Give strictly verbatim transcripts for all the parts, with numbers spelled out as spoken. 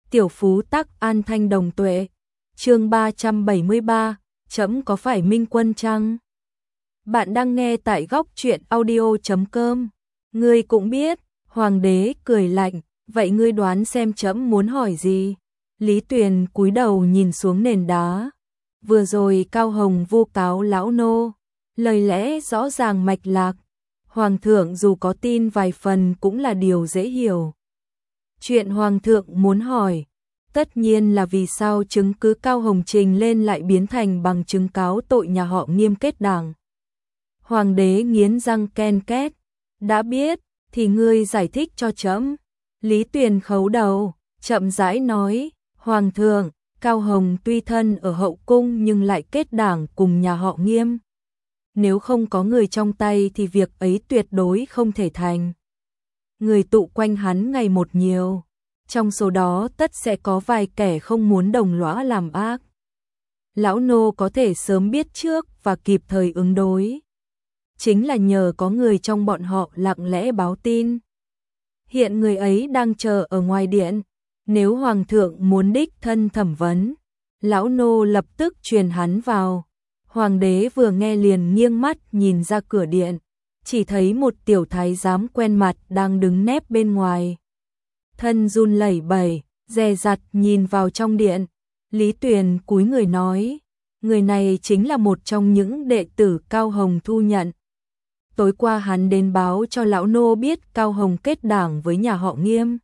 Tiểu phú tắc an thanh đồng tuệ. Chương ba trăm bảy mươi ba, trẫm có phải minh quân chăng? Bạn đang nghe tại góc truyện audio chấm com. Ngươi cũng biết, hoàng đế cười lạnh, vậy ngươi đoán xem trẫm muốn hỏi gì? Lý Tuyền cúi đầu nhìn xuống nền đá. Vừa rồi Cao Hồng vu cáo lão nô, lời lẽ rõ ràng mạch lạc. Hoàng thượng dù có tin vài phần cũng là điều dễ hiểu. Chuyện hoàng thượng muốn hỏi, tất nhiên là vì sao chứng cứ Cao Hồng trình lên lại biến thành bằng chứng cáo tội nhà họ Nghiêm kết đảng. Hoàng đế nghiến răng ken két, đã biết thì ngươi giải thích cho trẫm. Lý Tuyền khấu đầu, chậm rãi nói, hoàng thượng, Cao Hồng tuy thân ở hậu cung nhưng lại kết đảng cùng nhà họ Nghiêm. Nếu không có người trong tay thì việc ấy tuyệt đối không thể thành. Người tụ quanh hắn ngày một nhiều, trong số đó tất sẽ có vài kẻ không muốn đồng lõa làm ác. Lão nô có thể sớm biết trước và kịp thời ứng đối, chính là nhờ có người trong bọn họ lặng lẽ báo tin. Hiện người ấy đang chờ ở ngoài điện, nếu hoàng thượng muốn đích thân thẩm vấn, lão nô lập tức truyền hắn vào. Hoàng đế vừa nghe liền nghiêng mắt nhìn ra cửa điện, chỉ thấy một tiểu thái giám quen mặt đang đứng nép bên ngoài. Thân run lẩy bẩy, dè dặt nhìn vào trong điện. Lý Tuyền cúi người nói, người này chính là một trong những đệ tử Cao Hồng thu nhận. Tối qua hắn đến báo cho lão nô biết Cao Hồng kết đảng với nhà họ Nghiêm.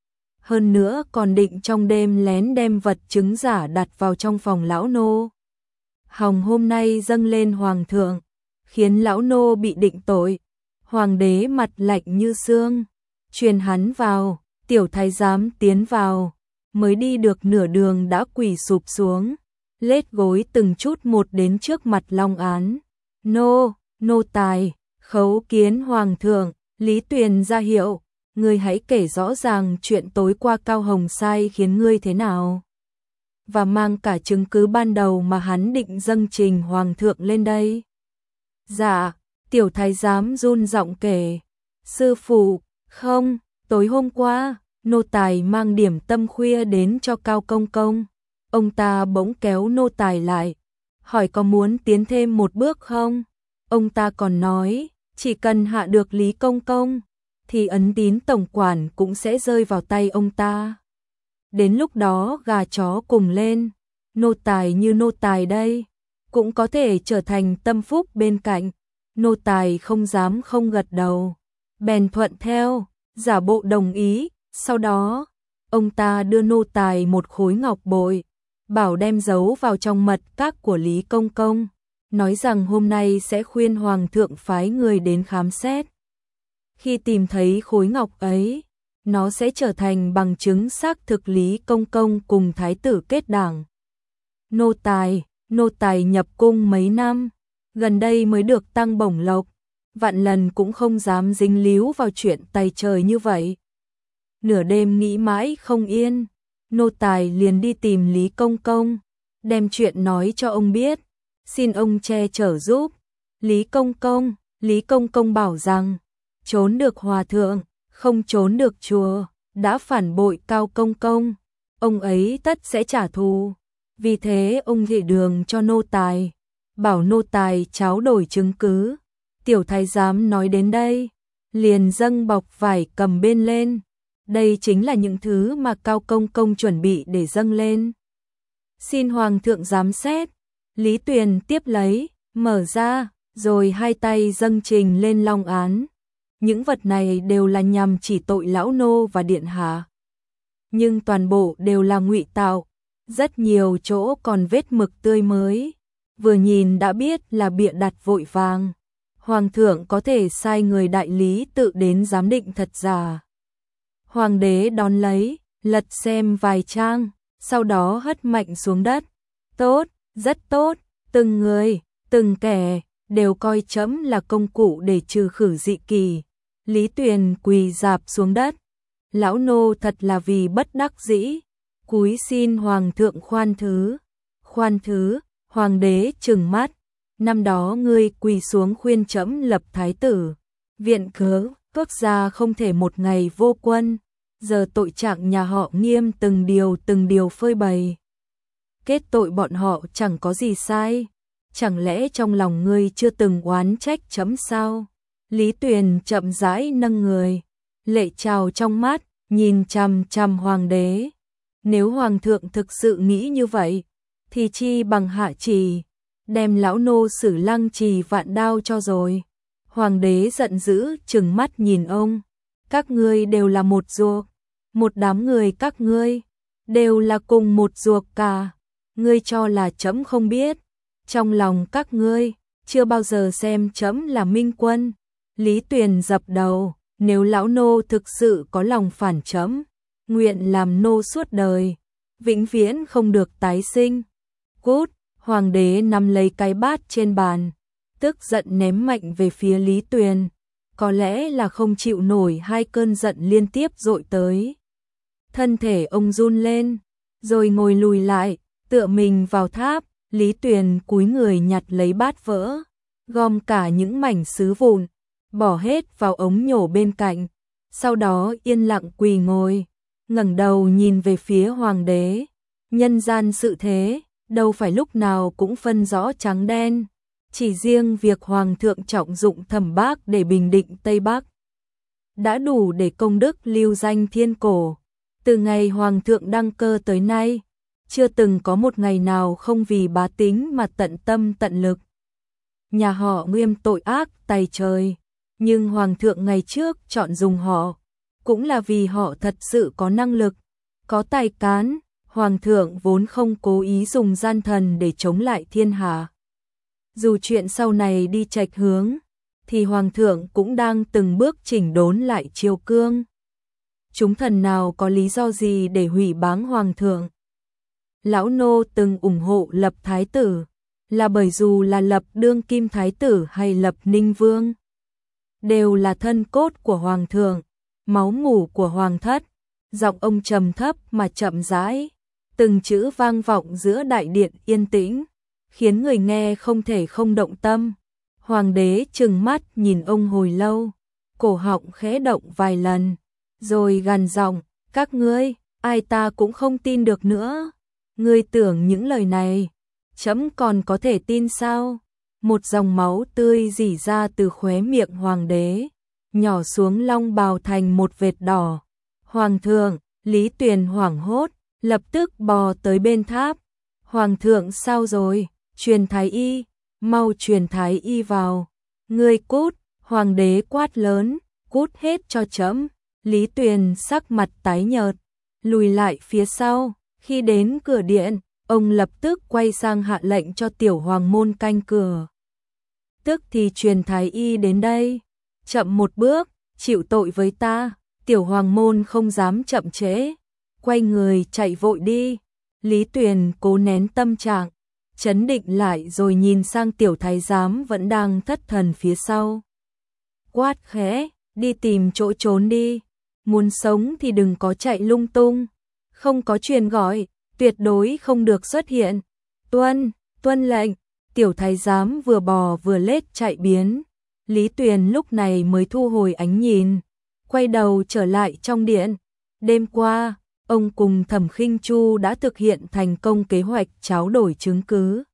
Hơn nữa còn định trong đêm lén đem vật chứng giả đặt vào trong phòng lão nô. Hồng hôm nay dâng lên hoàng thượng, khiến lão nô bị định tội. Hoàng đế mặt lạnh như xương, truyền hắn vào. Tiểu thái giám tiến vào, mới đi được nửa đường đã quỳ sụp xuống, lết gối từng chút một đến trước mặt long án. Nô, nô tài, khấu kiến hoàng thượng. Lý Tuyền ra hiệu, ngươi hãy kể rõ ràng chuyện tối qua Cao Hồng sai khiến ngươi thế nào, và mang cả chứng cứ ban đầu mà hắn định dâng trình hoàng thượng lên đây. Dạ, tiểu thái giám run giọng kể, sư phụ, không, tối hôm qua, nô tài mang điểm tâm khuya đến cho Cao công công. Ông ta bỗng kéo nô tài lại, hỏi có muốn tiến thêm một bước không? Ông ta còn nói, chỉ cần hạ được Lý công công, thì ấn tín tổng quản cũng sẽ rơi vào tay ông ta. Đến lúc đó gà chó cùng lên, nô tài như nô tài đây, cũng có thể trở thành tâm phúc bên cạnh. Nô tài không dám không gật đầu, bèn thuận theo, giả bộ đồng ý. Sau đó, ông ta đưa nô tài một khối ngọc bội, bảo đem giấu vào trong mật các của Lý công công, nói rằng hôm nay sẽ khuyên hoàng thượng phái người đến khám xét. Khi tìm thấy khối ngọc ấy, nó sẽ trở thành bằng chứng xác thực Lý công công cùng thái tử kết đảng. Nô tài, nô tài nhập cung mấy năm, gần đây mới được tăng bổng lộc, vạn lần cũng không dám dính líu vào chuyện tày trời như vậy. Nửa đêm nghĩ mãi không yên, nô tài liền đi tìm Lý công công, đem chuyện nói cho ông biết, xin ông che chở giúp. Lý công công, Lý công công bảo rằng, trốn được hòa thượng, không trốn được chùa, đã phản bội Cao công công, ông ấy tất sẽ trả thù. Vì thế ông gửi đường cho nô tài, bảo nô tài tráo đổi chứng cứ. Tiểu thái giám nói đến đây, liền dâng bọc vải cầm bên lên. Đây chính là những thứ mà Cao công công chuẩn bị để dâng lên. Xin hoàng thượng giám xét. Lý Tuyền tiếp lấy, mở ra, rồi hai tay dâng trình lên long án. Những vật này đều là nhằm chỉ tội lão nô và điện hạ, nhưng toàn bộ đều là ngụy tạo, rất nhiều chỗ còn vết mực tươi mới, vừa nhìn đã biết là bịa đặt vội vàng. Hoàng thượng có thể sai người đại lý tự đến giám định thật giả. Hoàng đế đón lấy, lật xem vài trang, sau đó hất mạnh xuống đất. Tốt, rất tốt, từng người, từng kẻ, đều coi trẫm là công cụ để trừ khử dị kỳ. Lý Tuyền quỳ rạp xuống đất. Lão nô thật là vì bất đắc dĩ, cúi xin hoàng thượng khoan thứ. Khoan thứ, hoàng đế trừng mắt. Năm đó ngươi quỳ xuống khuyên trẫm lập thái tử, viện cớ quốc gia không thể một ngày vô quân. giờ tội trạng nhà họ Nghiêm từng điều từng điều phơi bày. Kết tội bọn họ chẳng có gì sai, chẳng lẽ trong lòng ngươi chưa từng oán trách chấm sao? Lý Tuyền chậm rãi nâng người, lệ trào trong mắt, nhìn chằm chằm hoàng đế. Nếu hoàng thượng thực sự nghĩ như vậy, thì chi bằng hạ trì, đem lão nô xử lăng trì vạn đao cho rồi. Hoàng đế giận dữ trừng mắt nhìn ông, các ngươi đều là một ruột, một đám người các ngươi đều là cùng một ruột cả. Ngươi cho là trẫm không biết, trong lòng các ngươi chưa bao giờ xem trẫm là minh quân. Lý Tuyền dập đầu, nếu lão nô thực sự có lòng phản trẫm, nguyện làm nô suốt đời, vĩnh viễn không được tái sinh. Cút! Hoàng đế nắm lấy cái bát trên bàn, tức giận ném mạnh về phía Lý Tuyền, có lẽ là không chịu nổi hai cơn giận liên tiếp dội tới. Thân thể ông run lên, rồi ngồi lùi lại, tựa mình vào tháp. Lý Tuyền cúi người nhặt lấy bát vỡ, gom cả những mảnh sứ vụn, bỏ hết vào ống nhổ bên cạnh, sau đó yên lặng quỳ ngồi, ngẩng đầu nhìn về phía hoàng đế. Nhân gian sự thế, đâu phải lúc nào cũng phân rõ trắng đen, chỉ riêng việc hoàng thượng trọng dụng Thẩm Bác để bình định Tây Bắc đã đủ để công đức lưu danh thiên cổ. Từ ngày hoàng thượng đăng cơ tới nay, chưa từng có một ngày nào không vì bá tính mà tận tâm tận lực. Nhà họ Nghiêm tội ác tày trời, nhưng hoàng thượng ngày trước chọn dùng họ, cũng là vì họ thật sự có năng lực, có tài cán. Hoàng thượng vốn không cố ý dùng gian thần để chống lại thiên hạ. Dù chuyện sau này đi chệch hướng, thì hoàng thượng cũng đang từng bước chỉnh đốn lại triều cương. Chúng thần nào có lý do gì để hủy báng hoàng thượng? Lão nô từng ủng hộ lập thái tử, là bởi dù là lập đương kim thái tử hay lập ninh vương, đều là thân cốt của hoàng thượng, máu mủ của hoàng thất. Giọng ông trầm thấp mà chậm rãi, từng chữ vang vọng giữa đại điện yên tĩnh, khiến người nghe không thể không động tâm. Hoàng đế trừng mắt nhìn ông hồi lâu, cổ họng khẽ động vài lần, rồi gằn giọng, các ngươi, ai ta cũng không tin được nữa. Ngươi tưởng những lời này, trẫm còn có thể tin sao? Một dòng máu tươi rỉ ra từ khóe miệng hoàng đế, nhỏ xuống long bào thành một vệt đỏ. Hoàng thượng! Lý Tuyền hoảng hốt, lập tức bò tới bên tháp. Hoàng thượng sao rồi? Truyền thái y, mau truyền thái y vào. Ngươi cút! Hoàng đế quát lớn, cút hết cho trẫm. Lý Tuyền sắc mặt tái nhợt, lùi lại phía sau. Khi đến cửa điện, ông lập tức quay sang hạ lệnh cho tiểu hoàng môn canh cửa. Tức thì truyền thái y đến đây. Chậm một bước, chịu tội với ta. Tiểu hoàng môn không dám chậm trễ, quay người chạy vội đi. Lý Tuyền cố nén tâm trạng, trấn định lại rồi nhìn sang tiểu thái giám vẫn đang thất thần phía sau. Quát khẽ, đi tìm chỗ trốn đi, muốn sống thì đừng có chạy lung tung, không có truyền gọi, tuyệt đối không được xuất hiện. Tuân, tuân lệnh. Tiểu thái giám vừa bò vừa lết chạy biến. Lý Tuyền lúc này mới thu hồi ánh nhìn, quay đầu trở lại trong điện. Đêm qua, ông cùng Thẩm Khinh Chu đã thực hiện thành công kế hoạch tráo đổi chứng cứ.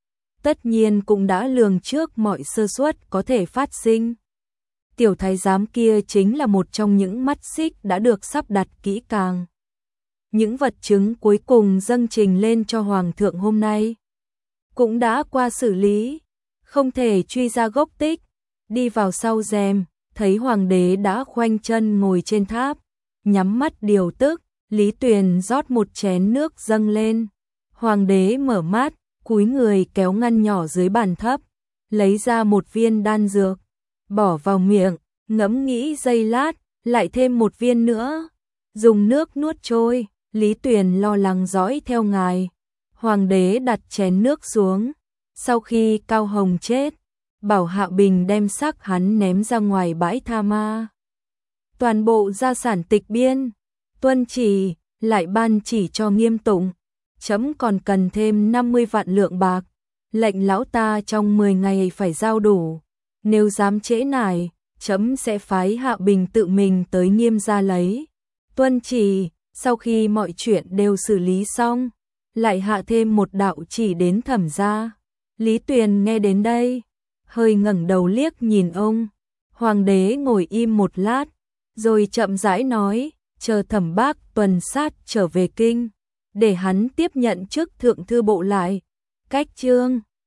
Tất nhiên cũng đã lường trước mọi sơ suất có thể phát sinh. Tiểu thái giám kia chính là một trong những mắt xích đã được sắp đặt kỹ càng. Những vật chứng cuối cùng dâng trình lên cho hoàng thượng hôm nay cũng đã qua xử lý, không thể truy ra gốc tích. Đi vào sau rèm, thấy hoàng đế đã khoanh chân ngồi trên tháp, nhắm mắt điều tức. Lý Tuyền rót một chén nước dâng lên. Hoàng đế mở mắt, cúi người kéo ngăn nhỏ dưới bàn thấp, lấy ra một viên đan dược, bỏ vào miệng, ngẫm nghĩ giây lát, lại thêm một viên nữa, dùng nước nuốt trôi. Lý Tuyền lo lắng dõi theo ngài. Hoàng đế đặt chén nước xuống. Sau khi Cao Hồng chết, bảo Hạ Bình đem xác hắn ném ra ngoài bãi tha ma. Toàn bộ gia sản tịch biên. Tuân chỉ, lại ban chỉ cho Nghiêm Tụng. Chấm còn cần thêm năm mươi vạn lượng bạc. Lệnh lão ta trong mười ngày phải giao đủ. Nếu dám trễ nải, chấm sẽ phái Hạ Bình tự mình tới Nghiêm gia lấy. Tuân chỉ, sau khi mọi chuyện đều xử lý xong, lại hạ thêm một đạo chỉ đến Thẩm gia. Lý Tuyền nghe đến đây, hơi ngẩng đầu liếc nhìn ông. Hoàng đế ngồi im một lát, rồi chậm rãi nói, chờ Thẩm Bác tuần sát trở về kinh, để hắn tiếp nhận chức thượng thư bộ lại. Cách chương